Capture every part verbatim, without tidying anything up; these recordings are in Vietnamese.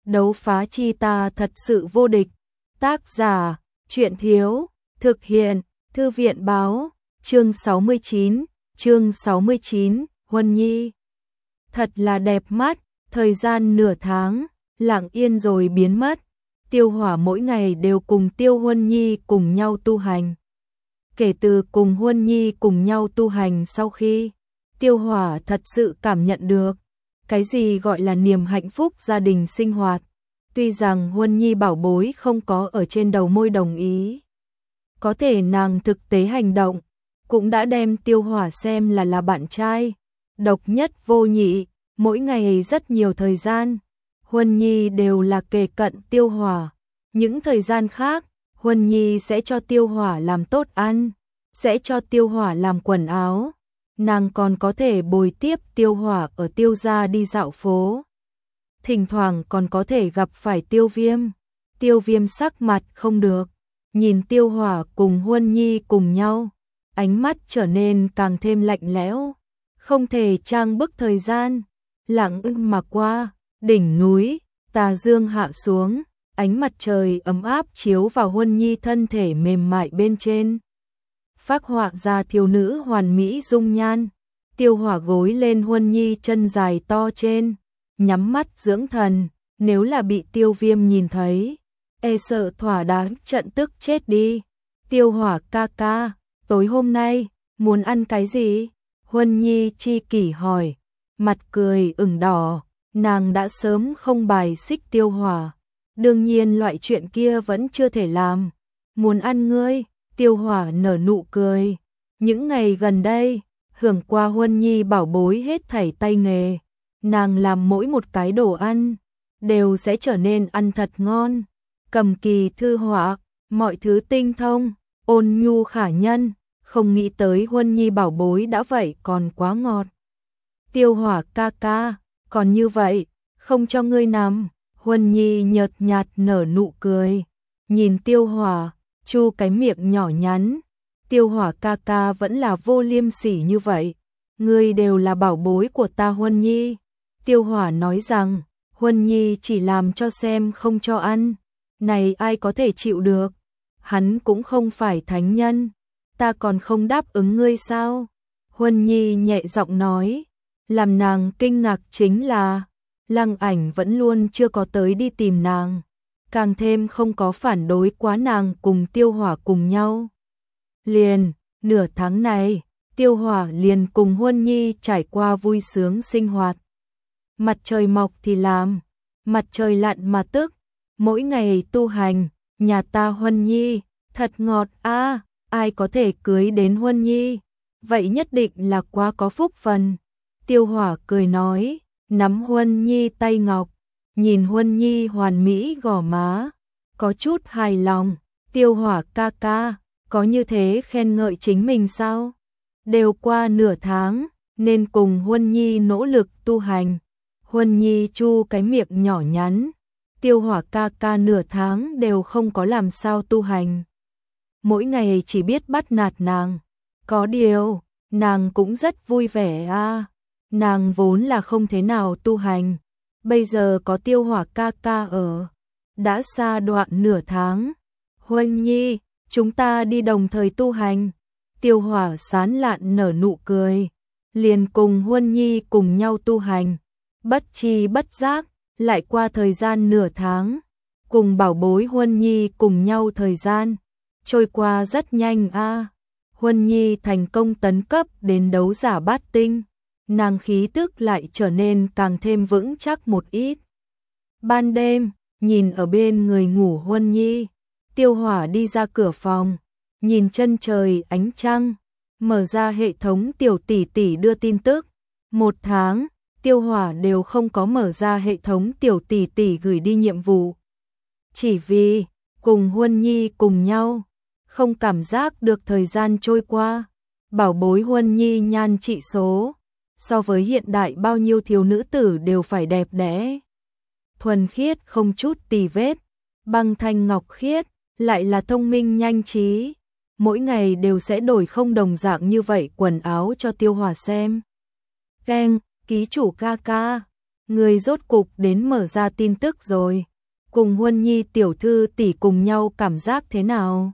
đấu phá chi ta thật sự vô địch. Tác giả, truyện thiếu, thực hiện, thư viện báo, chương sáu mươi chín, chương sáu mươi chín, Huân Nhi. Thật là đẹp mắt, thời gian nửa tháng, lặng yên rồi biến mất. Tiêu Hỏa mỗi ngày đều cùng Tiêu Huân Nhi cùng nhau tu hành. Kể từ cùng Huân Nhi cùng nhau tu hành sau khi, Tiêu Hỏa thật sự cảm nhận được cái gì gọi là niềm hạnh phúc gia đình sinh hoạt. Tuy rằng Huân Nhi bảo bối không có ở trên đầu môi đồng ý, có thể nàng thực tế hành động cũng đã đem Tiêu Hỏa xem là là bạn trai độc nhất vô nhị. Mỗi ngày rất nhiều thời gian, Huân Nhi đều là kề cận Tiêu Hỏa. Những thời gian khác, Huân Nhi sẽ cho Tiêu Hỏa làm tốt ăn, sẽ cho Tiêu Hỏa làm quần áo. Nàng còn có thể bồi tiếp Tiêu Hỏa ở Tiêu gia đi dạo phố. Thỉnh thoảng còn có thể gặp phải Tiêu Viêm. Tiêu Viêm sắc mặt không được, nhìn Tiêu Hỏa cùng Huân Nhi cùng nhau, ánh mắt trở nên càng thêm lạnh lẽo. Không thể trang bức thời gian lặng im mà qua, đỉnh núi, tà dương hạ xuống, ánh mặt trời ấm áp chiếu vào Huân Nhi thân thể mềm mại bên trên, phác họa ra thiếu nữ hoàn mỹ dung nhan. Tiêu Hỏa gối lên Huân Nhi chân dài to trên, nhắm mắt dưỡng thần. Nếu là bị Tiêu Viêm nhìn thấy, e sợ thỏa đáng trận tức chết đi. Tiêu Hỏa ca ca, tối hôm nay muốn ăn cái gì? Huân Nhi chi kỷ hỏi, mặt cười ửng đỏ. Nàng đã sớm không bài xích Tiêu Hỏa, đương nhiên loại chuyện kia vẫn chưa thể làm. Muốn ăn ngươi? Tiêu Hỏa nở nụ cười. Những ngày gần đây, hưởng qua Huân Nhi bảo bối hết thảy tay nghề, nàng làm mỗi một cái đồ ăn đều sẽ trở nên ăn thật ngon. Cầm kỳ thư họa, mọi thứ tinh thông, ôn nhu khả nhân, không nghĩ tới Huân Nhi bảo bối đã vậy còn quá ngọt. Tiêu Hỏa ca ca, còn như vậy, không cho ngươi nằm. Huân Nhi nhợt nhạt nở nụ cười, nhìn Tiêu Hỏa, chu cái miệng nhỏ nhắn. Tiêu Hỏa ca ca vẫn là vô liêm sỉ như vậy. Ngươi đều là bảo bối của ta Huân Nhi. Tiêu Hỏa nói rằng, Huân Nhi chỉ làm cho xem không cho ăn. Này ai có thể chịu được? Hắn cũng không phải thánh nhân. Ta còn không đáp ứng ngươi sao? Huân Nhi nhẹ giọng nói. Làm nàng kinh ngạc chính là Lăng Ảnh vẫn luôn chưa có tới đi tìm nàng, càng thêm không có phản đối quá nàng cùng Tiêu Hỏa cùng nhau. Liền, nửa tháng này, Tiêu Hỏa liền cùng Huân Nhi trải qua vui sướng sinh hoạt. Mặt trời mọc thì làm, mặt trời lặn mà tức, mỗi ngày tu hành. Nhà ta Huân Nhi, thật ngọt a, ai có thể cưới đến Huân Nhi, vậy nhất định là quá có phúc phần. Tiêu Hỏa cười nói, nắm Huân Nhi tay ngọc, nhìn Huân Nhi hoàn mỹ gò má, có chút hài lòng. Tiêu Hỏa ca ca, có như thế khen ngợi chính mình sao? Đều qua nửa tháng, nên cùng Huân Nhi nỗ lực tu hành. Huân Nhi chu cái miệng nhỏ nhắn. Tiêu Hỏa ca ca nửa tháng đều không có làm sao tu hành, mỗi ngày chỉ biết bắt nạt nàng. Có điều, nàng cũng rất vui vẻ a. À. Nàng vốn là không thế nào tu hành, bây giờ có Tiêu Hỏa ca ca ở, đã xa đoạn nửa tháng. Huân Nhi, chúng ta đi đồng thời tu hành. Tiêu Hỏa sán lạn nở nụ cười, liền cùng Huân Nhi cùng nhau tu hành. Bất chi bất giác, lại qua thời gian nửa tháng, cùng bảo bối Huân Nhi cùng nhau thời gian trôi qua rất nhanh a. À. Huân Nhi thành công tấn cấp đến đấu giả bát tinh, nàng khí tức lại trở nên càng thêm vững chắc một ít. Ban đêm, nhìn ở bên người ngủ Huân Nhi, Tiêu Hỏa đi ra cửa phòng, nhìn chân trời ánh trăng, mở ra hệ thống tiểu tỷ tỷ đưa tin tức. Một tháng, Tiêu Hỏa đều không có mở ra hệ thống tiểu tỷ tỷ gửi đi nhiệm vụ. Chỉ vì, cùng Huân Nhi cùng nhau, không cảm giác được thời gian trôi qua. Bảo bối Huân Nhi nhan trị số, so với hiện đại bao nhiêu thiếu nữ tử đều phải đẹp đẽ. Thuần khiết không chút tì vết, băng thanh ngọc khiết, lại là thông minh nhanh trí. Mỗi ngày đều sẽ đổi không đồng dạng như vậy quần áo cho Tiêu Hỏa xem. Keng, ký chủ ca ca, người rốt cục đến mở ra tin tức rồi. Cùng Huân Nhi tiểu thư tỷ cùng nhau cảm giác thế nào?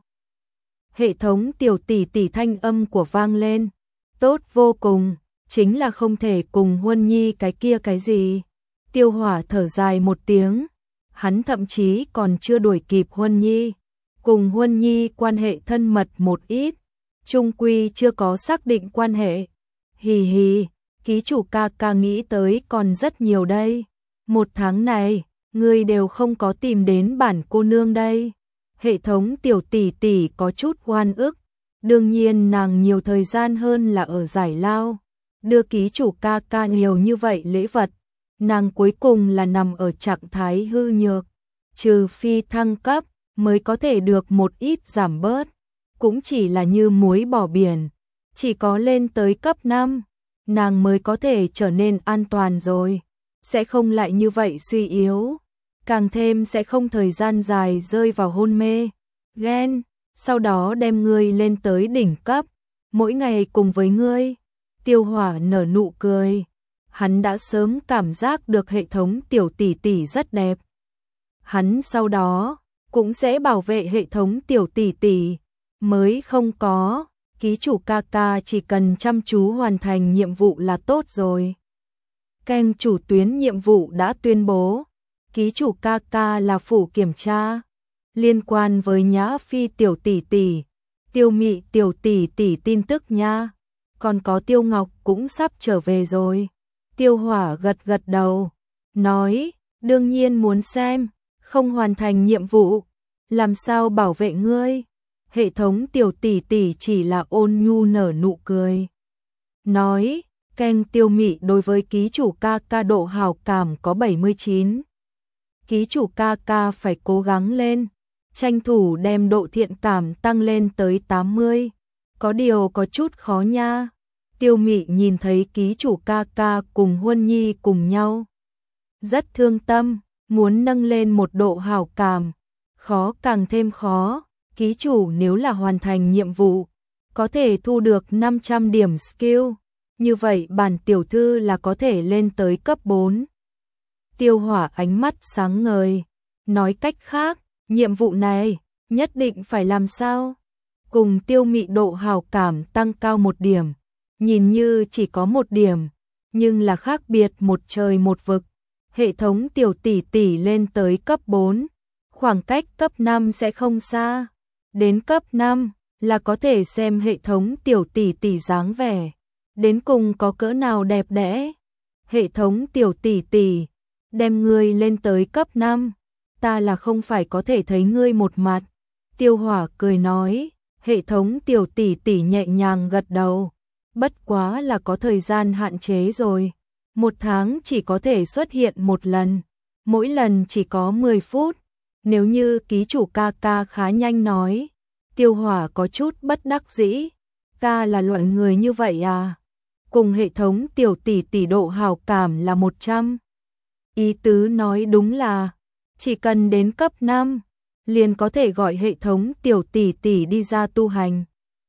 Hệ thống tiểu tỷ tỷ thanh âm của vang lên. Tốt vô cùng, chính là không thể cùng Huân Nhi cái kia cái gì. Tiêu Hỏa thở dài một tiếng, hắn thậm chí còn chưa đuổi kịp Huân Nhi. Cùng Huân Nhi quan hệ thân mật một ít, chung quy chưa có xác định quan hệ. Hì hì, ký chủ ca ca nghĩ tới còn rất nhiều đây. Một tháng này, người đều không có tìm đến bản cô nương đây. Hệ thống tiểu tỷ tỷ có chút oan ức. Đương nhiên nàng nhiều thời gian hơn là ở giải lao. Đưa ký chủ ca ca nhiều như vậy lễ vật. Nàng cuối cùng là nằm ở trạng thái hư nhược. Trừ phi thăng cấp mới có thể được một ít giảm bớt. Cũng chỉ là như muối bỏ biển. Chỉ có lên tới cấp năm, nàng mới có thể trở nên an toàn rồi. Sẽ không lại như vậy suy yếu. Càng thêm sẽ không thời gian dài rơi vào hôn mê. Ghen, sau đó đem ngươi lên tới đỉnh cấp. Mỗi ngày cùng với ngươi. Tiêu Hỏa nở nụ cười. Hắn đã sớm cảm giác được hệ thống tiểu tỷ tỷ rất đẹp. Hắn sau đó cũng sẽ bảo vệ hệ thống tiểu tỷ tỷ. Mới không có, ký chủ ca ca chỉ cần chăm chú hoàn thành nhiệm vụ là tốt rồi. Kênh chủ tuyến nhiệm vụ đã tuyên bố, ký chủ ca ca là phủ kiểm tra. Liên quan với Nhã Phi tiểu tỷ tỷ, Tiêu Mị tiểu tỷ tỷ tin tức nha. Còn có Tiêu Ngọc cũng sắp trở về rồi. Tiêu Hỏa gật gật đầu, nói, đương nhiên muốn xem, không hoàn thành nhiệm vụ, làm sao bảo vệ ngươi. Hệ thống tiểu tỷ tỷ chỉ là ôn nhu nở nụ cười. Nói, kênh Tiêu Mị đối với ký chủ ca ca độ hảo cảm có bảy mươi chín. Ký chủ ca ca phải cố gắng lên, tranh thủ đem độ thiện cảm tăng lên tới tám mươi. Có điều có chút khó nha. Tiêu Mị nhìn thấy ký chủ ca ca cùng Huân Nhi cùng nhau. Rất thương tâm, muốn nâng lên một độ hảo cảm. Khó càng thêm khó. Ký chủ nếu là hoàn thành nhiệm vụ, có thể thu được năm trăm điểm skill. Như vậy bản tiểu thư là có thể lên tới cấp bốn. Tiêu Hỏa ánh mắt sáng ngời. Nói cách khác, nhiệm vụ này nhất định phải làm sao? Cùng Tiêu Mị độ hảo cảm tăng cao một điểm. Nhìn như chỉ có một điểm, nhưng là khác biệt một trời một vực. Hệ thống tiểu tỷ tỷ lên tới cấp bốn. Khoảng cách cấp năm sẽ không xa. Đến cấp năm là có thể xem hệ thống tiểu tỷ tỷ dáng vẻ. Đến cùng có cỡ nào đẹp đẽ. Hệ thống tiểu tỷ tỷ, đem ngươi lên tới cấp năm. Ta là không phải có thể thấy ngươi một mặt. Tiêu Hỏa cười nói, hệ thống tiểu tỷ tỷ nhẹ nhàng gật đầu. Bất quá là có thời gian hạn chế rồi. Một tháng chỉ có thể xuất hiện một lần. Mỗi lần chỉ có mười phút. Nếu như ký chủ ca ca khá nhanh nói. Tiêu Hỏa có chút bất đắc dĩ. Ca là loại người như vậy à? Cùng hệ thống tiểu tỷ tỷ độ hảo cảm là một trăm. Ý tứ nói đúng là, chỉ cần đến cấp năm, liền có thể gọi hệ thống tiểu tỷ tỷ đi ra tu hành.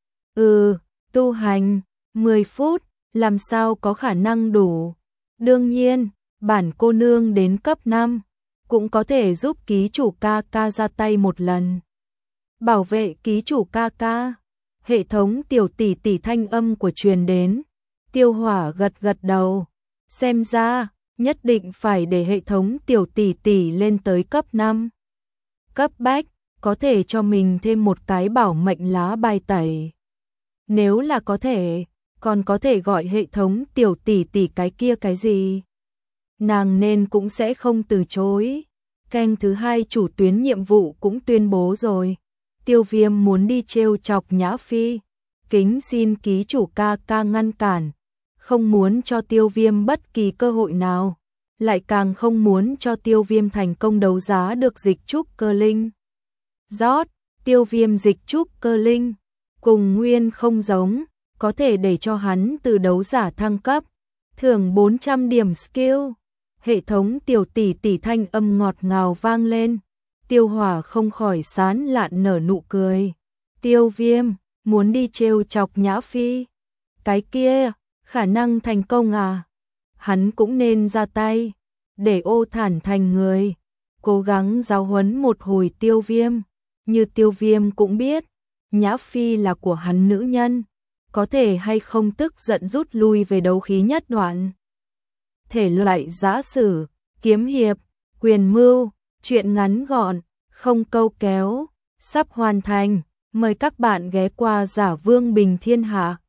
Ừ, tu hành, mười phút, làm sao có khả năng đủ. Đương nhiên, bản cô nương đến cấp năm, cũng có thể giúp ký chủ ca ca ra tay một lần. Bảo vệ ký chủ ca ca. Hệ thống tiểu tỷ tỷ thanh âm của truyền đến. Tiêu Hỏa gật gật đầu. Xem ra, nhất định phải để hệ thống tiểu tỷ tỷ lên tới cấp năm. Cấp bách, có thể cho mình thêm một cái bảo mệnh lá bài tẩy. Nếu là có thể, còn có thể gọi hệ thống tiểu tỷ tỷ cái kia cái gì. Nàng nên cũng sẽ không từ chối. Kênh thứ hai chủ tuyến nhiệm vụ cũng tuyên bố rồi. Tiêu Viêm muốn đi trêu chọc Nhã Phi. Kính xin ký chủ ca ca ngăn cản. Không muốn cho Tiêu Viêm bất kỳ cơ hội nào. Lại càng không muốn cho Tiêu Viêm thành công đấu giá được dịch trúc cơ linh. Rót, Tiêu Viêm dịch trúc cơ linh. Cùng Nguyên không giống. Có thể để cho hắn từ đấu giả thăng cấp. Thưởng bốn trăm điểm skill. Hệ thống tiểu tỷ tỷ thanh âm ngọt ngào vang lên. Tiêu Hỏa không khỏi sán lạn nở nụ cười. Tiêu Viêm, muốn đi trêu chọc Nhã Phi. Cái kia, khả năng thành công à? Hắn cũng nên ra tay. để Ô Thản thành người, cố gắng giáo huấn một hồi Tiêu Viêm. Như Tiêu Viêm cũng biết, Nhã Phi là của hắn nữ nhân, có thể hay không tức giận rút lui về đấu khí nhất đoạn. Thể loại giã sử, kiếm hiệp, quyền mưu, truyện ngắn gọn, không câu kéo, sắp hoàn thành. Mời các bạn ghé qua Giả Vương Bình Thiên Hạ.